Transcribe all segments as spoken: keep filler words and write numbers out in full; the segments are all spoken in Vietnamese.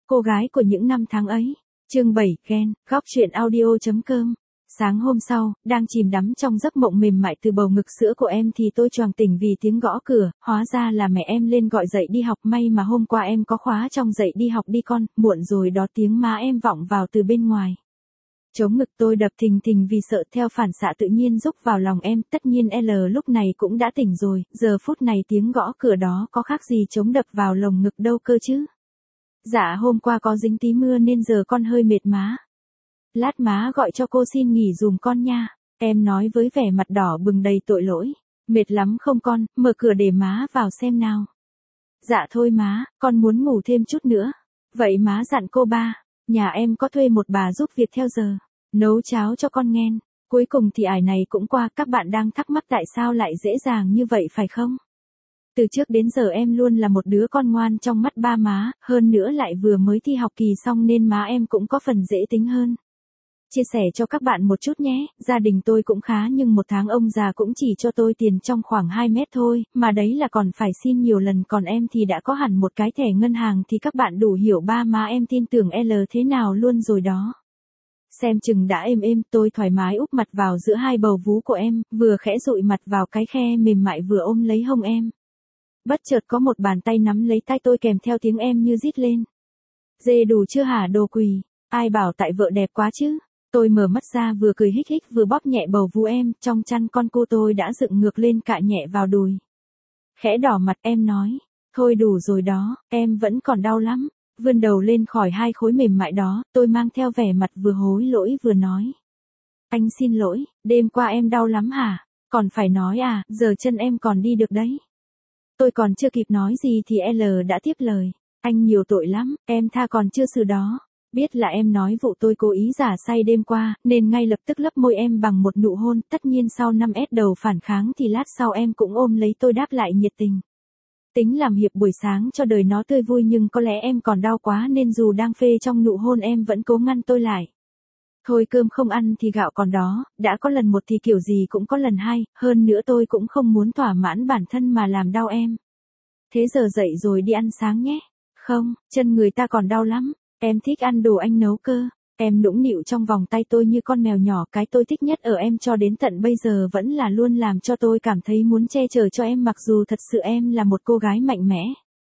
cô gái của những năm tháng ấy. Chương bảy, ghen, góc truyện audio.com. Sáng hôm sau, đang chìm đắm trong giấc mộng mềm mại từ bầu ngực sữa của em thì tôi choàng tỉnh vì tiếng gõ cửa, hóa ra là mẹ em lên gọi dậy đi học, may mà hôm qua em có khóa trong dậy đi học đi con, muộn rồi đó, tiếng má em vọng vào từ bên ngoài. Chống ngực tôi đập thình thình vì sợ, theo phản xạ tự nhiên rúc vào lòng em, tất nhiên L lúc này cũng đã tỉnh rồi, giờ phút này tiếng gõ cửa đó có khác gì chống đập vào lồng ngực đâu cơ chứ. Dạ hôm qua có dính tí mưa nên giờ con hơi mệt má. Lát má gọi cho cô xin nghỉ dùm con nha. Em nói với vẻ mặt đỏ bừng đầy tội lỗi. Mệt lắm không con, mở cửa để má vào xem nào. Dạ thôi má, con muốn ngủ thêm chút nữa. Vậy má dặn cô ba, nhà em có thuê một bà giúp việc theo giờ, nấu cháo cho con nghen. Cuối cùng thì ải này cũng qua, các bạn đang thắc mắc tại sao lại dễ dàng như vậy phải không? Từ trước đến giờ em luôn là một đứa con ngoan trong mắt ba má, hơn nữa lại vừa mới thi học kỳ xong nên má em cũng có phần dễ tính hơn. Chia sẻ cho các bạn một chút nhé, gia đình tôi cũng khá nhưng một tháng ông già cũng chỉ cho tôi tiền trong khoảng hai mét thôi, mà đấy là còn phải xin nhiều lần, còn em thì đã có hẳn một cái thẻ ngân hàng thì các bạn đủ hiểu ba má em tin tưởng L thế nào luôn rồi đó. Xem chừng đã êm êm, tôi thoải mái úp mặt vào giữa hai bầu vú của em, vừa khẽ dụi mặt vào cái khe mềm mại vừa ôm lấy hông em. Bất chợt có một bàn tay nắm lấy tay tôi kèm theo tiếng em như rít lên. Dê đủ chưa hả đồ quỳ, ai bảo tại vợ đẹp quá chứ. Tôi mở mắt ra vừa cười hích hích vừa bóp nhẹ bầu vú em, trong chăn con cô tôi đã dựng ngược lên cạ nhẹ vào đùi. Khẽ đỏ mặt em nói, thôi đủ rồi đó, em vẫn còn đau lắm. Vươn đầu lên khỏi hai khối mềm mại đó, tôi mang theo vẻ mặt vừa hối lỗi vừa nói. Anh xin lỗi, đêm qua em đau lắm hả? Còn phải nói à, giờ chân em còn đi được đấy. Tôi còn chưa kịp nói gì thì L đã tiếp lời. Anh nhiều tội lắm, em tha còn chưa xử đó. Biết là em nói vụ tôi cố ý giả say đêm qua, nên ngay lập tức lấp môi em bằng một nụ hôn, tất nhiên sau năm S đầu phản kháng thì lát sau em cũng ôm lấy tôi đáp lại nhiệt tình. Tính làm hiệp buổi sáng cho đời nó tươi vui nhưng có lẽ em còn đau quá nên dù đang phê trong nụ hôn em vẫn cố ngăn tôi lại. Thôi cơm không ăn thì gạo còn đó, đã có lần một thì kiểu gì cũng có lần hai, hơn nữa tôi cũng không muốn thỏa mãn bản thân mà làm đau em. Thế giờ dậy rồi đi ăn sáng nhé. Không, chân người ta còn đau lắm, em thích ăn đồ anh nấu cơ. Em nũng nịu trong vòng tay tôi như con mèo nhỏ, cái tôi thích nhất ở em cho đến tận bây giờ vẫn là luôn làm cho tôi cảm thấy muốn che chở cho em mặc dù thật sự em là một cô gái mạnh mẽ.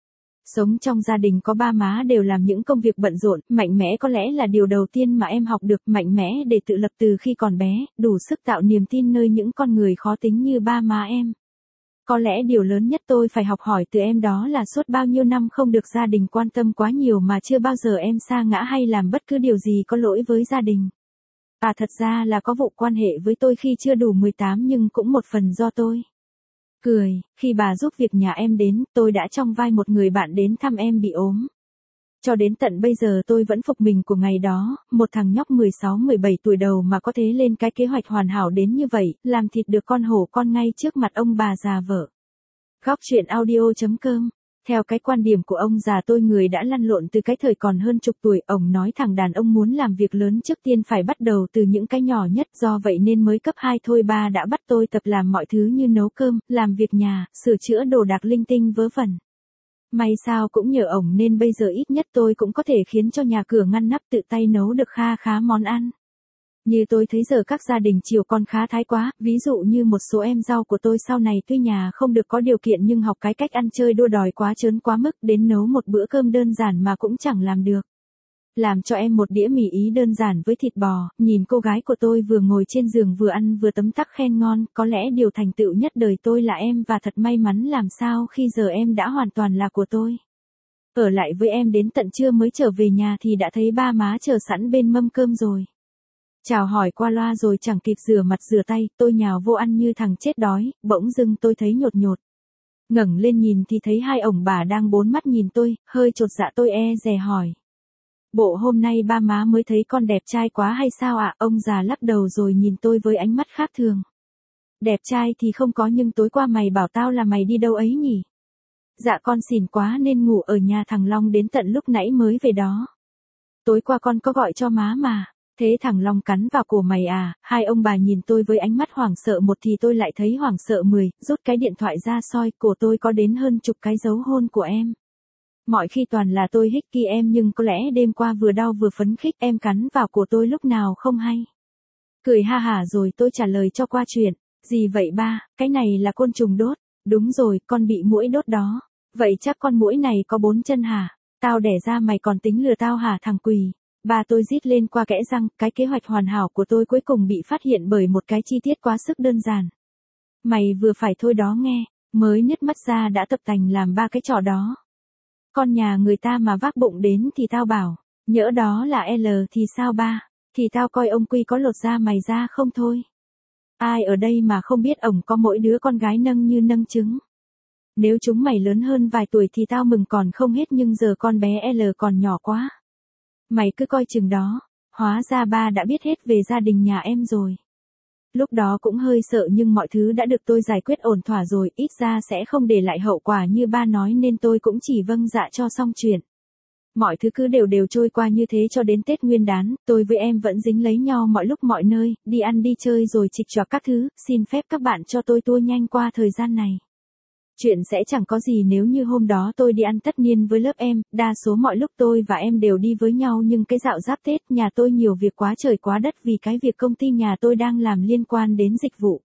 Sống trong gia đình có ba má đều làm những công việc bận rộn, mạnh mẽ có lẽ là điều đầu tiên mà em học được, mạnh mẽ để tự lập từ khi còn bé, đủ sức tạo niềm tin nơi những con người khó tính như ba má em. Có lẽ điều lớn nhất tôi phải học hỏi từ em đó là suốt bao nhiêu năm không được gia đình quan tâm quá nhiều mà chưa bao giờ em sa ngã hay làm bất cứ điều gì có lỗi với gia đình. À thật ra là có vụ quan hệ với tôi khi chưa đủ mười tám nhưng cũng một phần do tôi. Cười, khi bà giúp việc nhà em đến, tôi đã trong vai một người bạn đến thăm em bị ốm. Cho đến tận bây giờ tôi vẫn phục mình của ngày đó, một thằng nhóc mười sáu mười bảy tuổi đầu mà có thể lên cái kế hoạch hoàn hảo đến như vậy, làm thịt được con hổ con ngay trước mặt ông bà già vợ. Góc truyện audio.com. Theo cái quan điểm của ông già tôi, người đã lăn lộn từ cái thời còn hơn chục tuổi, ông nói thằng đàn ông muốn làm việc lớn trước tiên phải bắt đầu từ những cái nhỏ nhất, do vậy nên mới cấp hai thôi ba đã bắt tôi tập làm mọi thứ như nấu cơm, làm việc nhà, sửa chữa đồ đạc linh tinh vớ vẩn. May sao cũng nhờ ổng nên bây giờ ít nhất tôi cũng có thể khiến cho nhà cửa ngăn nắp, tự tay nấu được kha khá món ăn. Như tôi thấy giờ các gia đình chiều con khá thái quá, ví dụ như một số em rau của tôi sau này tuy nhà không được có điều kiện nhưng học cái cách ăn chơi đua đòi quá trớn quá mức, đến nấu một bữa cơm đơn giản mà cũng chẳng làm được. Làm cho em một đĩa mì Ý đơn giản với thịt bò, nhìn cô gái của tôi vừa ngồi trên giường vừa ăn vừa tấm tắc khen ngon, có lẽ điều thành tựu nhất đời tôi là em và thật may mắn làm sao khi giờ em đã hoàn toàn là của tôi. Ở lại với em đến tận trưa mới trở về nhà thì đã thấy ba má chờ sẵn bên mâm cơm rồi. Chào hỏi qua loa rồi chẳng kịp rửa mặt rửa tay, tôi nhào vô ăn như thằng chết đói, bỗng dưng tôi thấy nhột nhột. Ngẩng lên nhìn thì thấy hai ổng bà đang bốn mắt nhìn tôi, hơi chột dạ tôi e dè hỏi. Bộ hôm nay ba má mới thấy con đẹp trai quá hay sao ạ? Ông già lắc đầu rồi nhìn tôi với ánh mắt khác thường. Đẹp trai thì không có nhưng tối qua mày bảo tao là mày đi đâu ấy nhỉ? Dạ con xỉn quá nên ngủ ở nhà thằng Long đến tận lúc nãy mới về đó. Tối qua con có gọi cho má mà. Thế thằng Long cắn vào cổ mày à? Hai ông bà nhìn tôi với ánh mắt hoảng sợ, một thì tôi lại thấy hoảng sợ mười, rút cái điện thoại ra soi, cổ tôi có đến hơn chục cái dấu hôn của em. Mọi khi toàn là tôi hích kỳ em nhưng có lẽ đêm qua vừa đau vừa phấn khích em cắn vào cổ tôi lúc nào không hay. Cười ha hả rồi tôi trả lời cho qua chuyện. Gì vậy ba, cái này là côn trùng đốt. Đúng rồi, con bị muỗi đốt đó. Vậy chắc con muỗi này có bốn chân hả? Tao đẻ ra mày còn tính lừa tao hả thằng quỳ? Ba tôi rít lên qua kẽ răng, cái kế hoạch hoàn hảo của tôi cuối cùng bị phát hiện bởi một cái chi tiết quá sức đơn giản. Mày vừa phải thôi đó nghe, mới nứt mắt ra đã tập tành làm ba cái trò đó. Con nhà người ta mà vác bụng đến thì tao bảo, nhỡ đó là L thì sao ba, thì tao coi ông Quy có lột da mày ra không thôi. Ai ở đây mà không biết ổng có mỗi đứa con gái nâng như nâng trứng. Nếu chúng mày lớn hơn vài tuổi thì tao mừng còn không hết nhưng giờ con bé L còn nhỏ quá. Mày cứ coi chừng đó, hóa ra ba đã biết hết về gia đình nhà em rồi. Lúc đó cũng hơi sợ nhưng mọi thứ đã được tôi giải quyết ổn thỏa rồi, ít ra sẽ không để lại hậu quả như ba nói nên tôi cũng chỉ vâng dạ cho xong chuyện. Mọi thứ cứ đều đều trôi qua như thế cho đến Tết Nguyên đán, tôi với em vẫn dính lấy nhau mọi lúc mọi nơi, đi ăn đi chơi rồi chịch choạc các thứ, xin phép các bạn cho tôi tua nhanh qua thời gian này. Chuyện sẽ chẳng có gì nếu như hôm đó tôi đi ăn tất niên với lớp em, đa số mọi lúc tôi và em đều đi với nhau nhưng cái dạo giáp Tết nhà tôi nhiều việc quá trời quá đất vì cái việc công ty nhà tôi đang làm liên quan đến dịch vụ.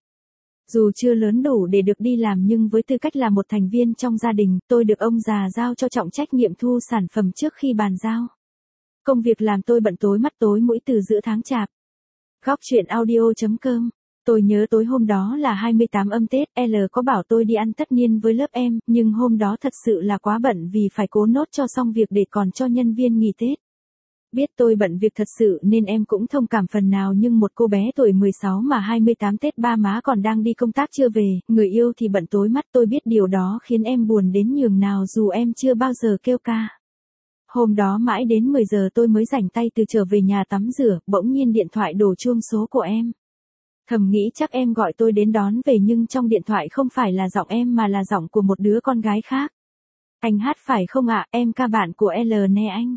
Dù chưa lớn đủ để được đi làm nhưng với tư cách là một thành viên trong gia đình, tôi được ông già giao cho trọng trách nghiệm thu sản phẩm trước khi bàn giao. Công việc làm tôi bận tối mắt tối mũi từ giữa tháng Chạp. Góc chuyện audio chấm com. Tôi nhớ tối hôm đó là hai mươi tám âm Tết, L có bảo tôi đi ăn tất niên với lớp em, nhưng hôm đó thật sự là quá bận vì phải cố nốt cho xong việc để còn cho nhân viên nghỉ Tết. Biết tôi bận việc thật sự nên em cũng thông cảm phần nào nhưng một cô bé tuổi mười sáu mà hai mươi tám Tết ba má còn đang đi công tác chưa về, người yêu thì bận tối mắt tôi biết điều đó khiến em buồn đến nhường nào dù em chưa bao giờ kêu ca. Hôm đó mãi đến mười giờ tôi mới rảnh tay từ trở về nhà tắm rửa, bỗng nhiên điện thoại đổ chuông số của em. Thầm nghĩ chắc em gọi tôi đến đón về nhưng trong điện thoại không phải là giọng em mà là giọng của một đứa con gái khác. Anh hát phải không ạ, em ca bạn của L nè anh.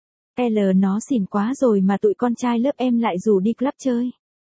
L nó xỉn quá rồi mà tụi con trai lớp em lại rủ đi club chơi.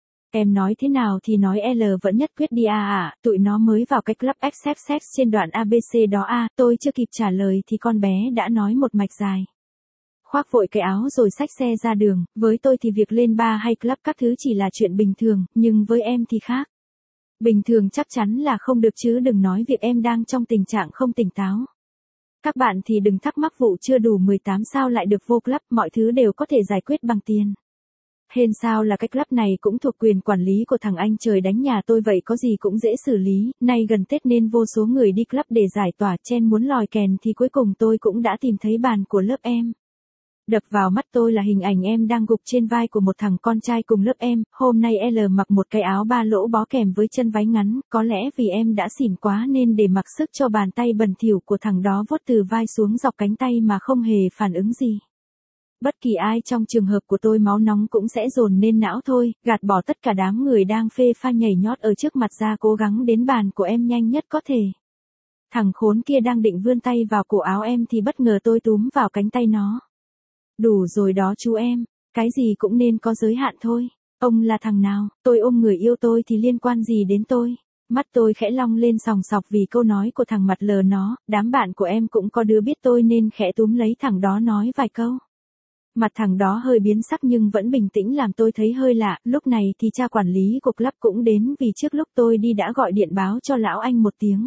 Em nói thế nào thì nói L vẫn nhất quyết đi à à, tụi nó mới vào cái club Accept Sex trên đoạn a bê xê đó à, tôi chưa kịp trả lời thì con bé đã nói một mạch dài. Khoác vội cái áo rồi xách xe ra đường, với tôi thì việc lên bar hay club các thứ chỉ là chuyện bình thường, nhưng với em thì khác. Bình thường chắc chắn là không được chứ đừng nói việc em đang trong tình trạng không tỉnh táo. Các bạn thì đừng thắc mắc vụ chưa đủ mười tám sao lại được vô club, mọi thứ đều có thể giải quyết bằng tiền. Hên sao là cái club này cũng thuộc quyền quản lý của thằng anh trời đánh nhà tôi vậy có gì cũng dễ xử lý, nay gần Tết nên vô số người đi club để giải tỏa chen muốn lòi kèn thì cuối cùng tôi cũng đã tìm thấy bàn của lớp em. Đập vào mắt tôi là hình ảnh em đang gục trên vai của một thằng con trai cùng lớp em, hôm nay L mặc một cái áo ba lỗ bó kèm với chân váy ngắn, có lẽ vì em đã xỉn quá nên để mặc sức cho bàn tay bẩn thỉu của thằng đó vuốt từ vai xuống dọc cánh tay mà không hề phản ứng gì. Bất kỳ ai trong trường hợp của tôi máu nóng cũng sẽ dồn lên não thôi, gạt bỏ tất cả đám người đang phê pha nhảy nhót ở trước mặt ra cố gắng đến bàn của em nhanh nhất có thể. Thằng khốn kia đang định vươn tay vào cổ áo em thì bất ngờ tôi túm vào cánh tay nó. Đủ rồi đó chú em, cái gì cũng nên có giới hạn thôi. Ông là thằng nào, tôi ôm người yêu tôi thì liên quan gì đến tôi. Mắt tôi khẽ long lên sòng sọc vì câu nói của thằng mặt lờ nó, đám bạn của em cũng có đứa biết tôi nên khẽ túm lấy thằng đó nói vài câu. Mặt thằng đó hơi biến sắc nhưng vẫn bình tĩnh làm tôi thấy hơi lạ, lúc này thì cha quản lý của club cũng đến vì trước lúc tôi đi đã gọi điện báo cho lão anh một tiếng.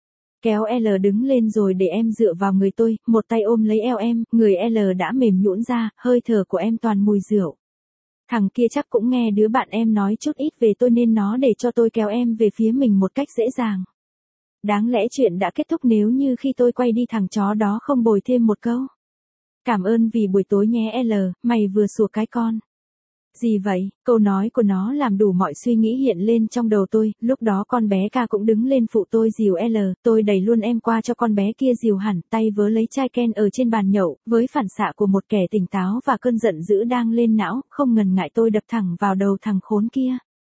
Kéo L đứng lên rồi để em dựa vào người tôi, một tay ôm lấy eo em, người L đã mềm nhũn ra, hơi thở của em toàn mùi rượu. Thằng kia chắc cũng nghe đứa bạn em nói chút ít về tôi nên nó để cho tôi kéo em về phía mình một cách dễ dàng. Đáng lẽ chuyện đã kết thúc nếu như khi tôi quay đi thằng chó đó không bồi thêm một câu. Cảm ơn vì buổi tối nhé L, mày vừa sủa cái con. Gì vậy, câu nói của nó làm đủ mọi suy nghĩ hiện lên trong đầu tôi, lúc đó con bé ca cũng đứng lên phụ tôi dìu L, tôi đẩy luôn em qua cho con bé kia dìu hẳn, tay vớ lấy chai Ken ở trên bàn nhậu, với phản xạ của một kẻ tỉnh táo và cơn giận dữ đang lên não, không ngần ngại tôi đập thẳng vào đầu thằng khốn kia.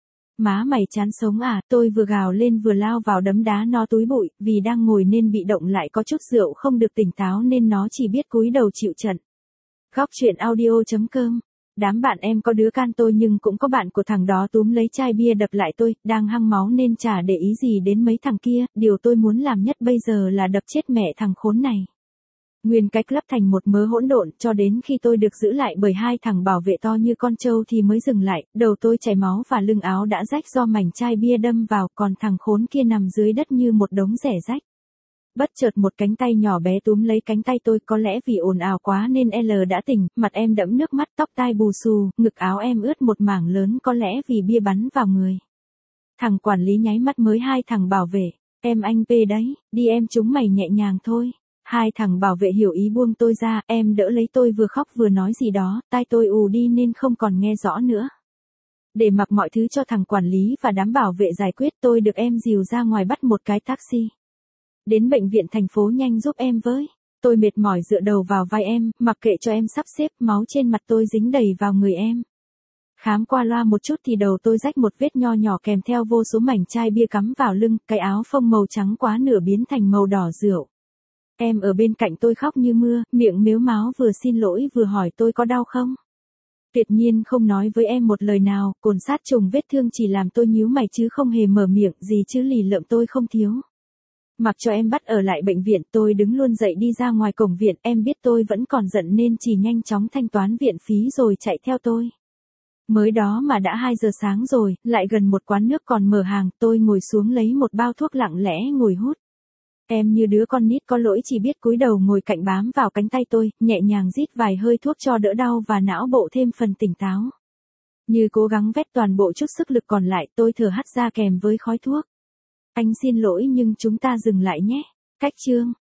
Má mày chán sống à, tôi vừa gào lên vừa lao vào đấm đá nó túi bụi, vì đang ngồi nên bị động lại có chút rượu không được tỉnh táo nên nó chỉ biết cúi đầu chịu trận. Góc chuyện audio chấm com. Đám bạn em có đứa can tôi nhưng cũng có bạn của thằng đó túm lấy chai bia đập lại tôi, đang hăng máu nên chả để ý gì đến mấy thằng kia, điều tôi muốn làm nhất bây giờ là đập chết mẹ thằng khốn này. Nguyên cách lắp thành một mớ hỗn độn cho đến khi tôi được giữ lại bởi hai thằng bảo vệ to như con trâu thì mới dừng lại, đầu tôi chảy máu và lưng áo đã rách do mảnh chai bia đâm vào, còn thằng khốn kia nằm dưới đất như một đống rẻ rách. Bất chợt một cánh tay nhỏ bé túm lấy cánh tay tôi, có lẽ vì ồn ào quá nên L đã tỉnh, mặt em đẫm nước mắt, tóc tai bù xù, ngực áo em ướt một mảng lớn, có lẽ vì bia bắn vào người. Thằng quản lý nháy mắt mới hai thằng bảo vệ, em anh P đấy, đi em chúng mày nhẹ nhàng thôi. Hai thằng bảo vệ hiểu ý buông tôi ra, em đỡ lấy tôi vừa khóc vừa nói gì đó, tai tôi ù đi nên không còn nghe rõ nữa. Để mặc mọi thứ cho thằng quản lý và đám bảo vệ giải quyết, tôi được em dìu ra ngoài bắt một cái taxi. Đến bệnh viện thành phố nhanh giúp em với. Tôi mệt mỏi dựa đầu vào vai em, mặc kệ cho em sắp xếp, máu trên mặt tôi dính đầy vào người em. Khám qua loa một chút thì đầu tôi rách một vết nho nhỏ kèm theo vô số mảnh chai bia cắm vào lưng, cái áo phông màu trắng quá nửa biến thành màu đỏ rượu. Em ở bên cạnh tôi khóc như mưa, miệng mếu máo vừa xin lỗi vừa hỏi tôi có đau không. Tuyệt nhiên không nói với em một lời nào, cồn sát trùng vết thương chỉ làm tôi nhíu mày chứ không hề mở miệng gì chứ lì lợm tôi không thiếu. Mặc cho em bắt ở lại bệnh viện, tôi đứng luôn dậy đi ra ngoài cổng viện, em biết tôi vẫn còn giận nên chỉ nhanh chóng thanh toán viện phí rồi chạy theo tôi. Mới đó mà đã hai giờ sáng rồi, lại gần một quán nước còn mở hàng, tôi ngồi xuống lấy một bao thuốc lặng lẽ ngồi hút. Em như đứa con nít có lỗi chỉ biết cúi đầu ngồi cạnh bám vào cánh tay tôi, nhẹ nhàng rít vài hơi thuốc cho đỡ đau và não bộ thêm phần tỉnh táo. Như cố gắng vét toàn bộ chút sức lực còn lại, tôi thở hắt ra kèm với khói thuốc. Anh xin lỗi nhưng chúng ta dừng lại nhé. Cách chương.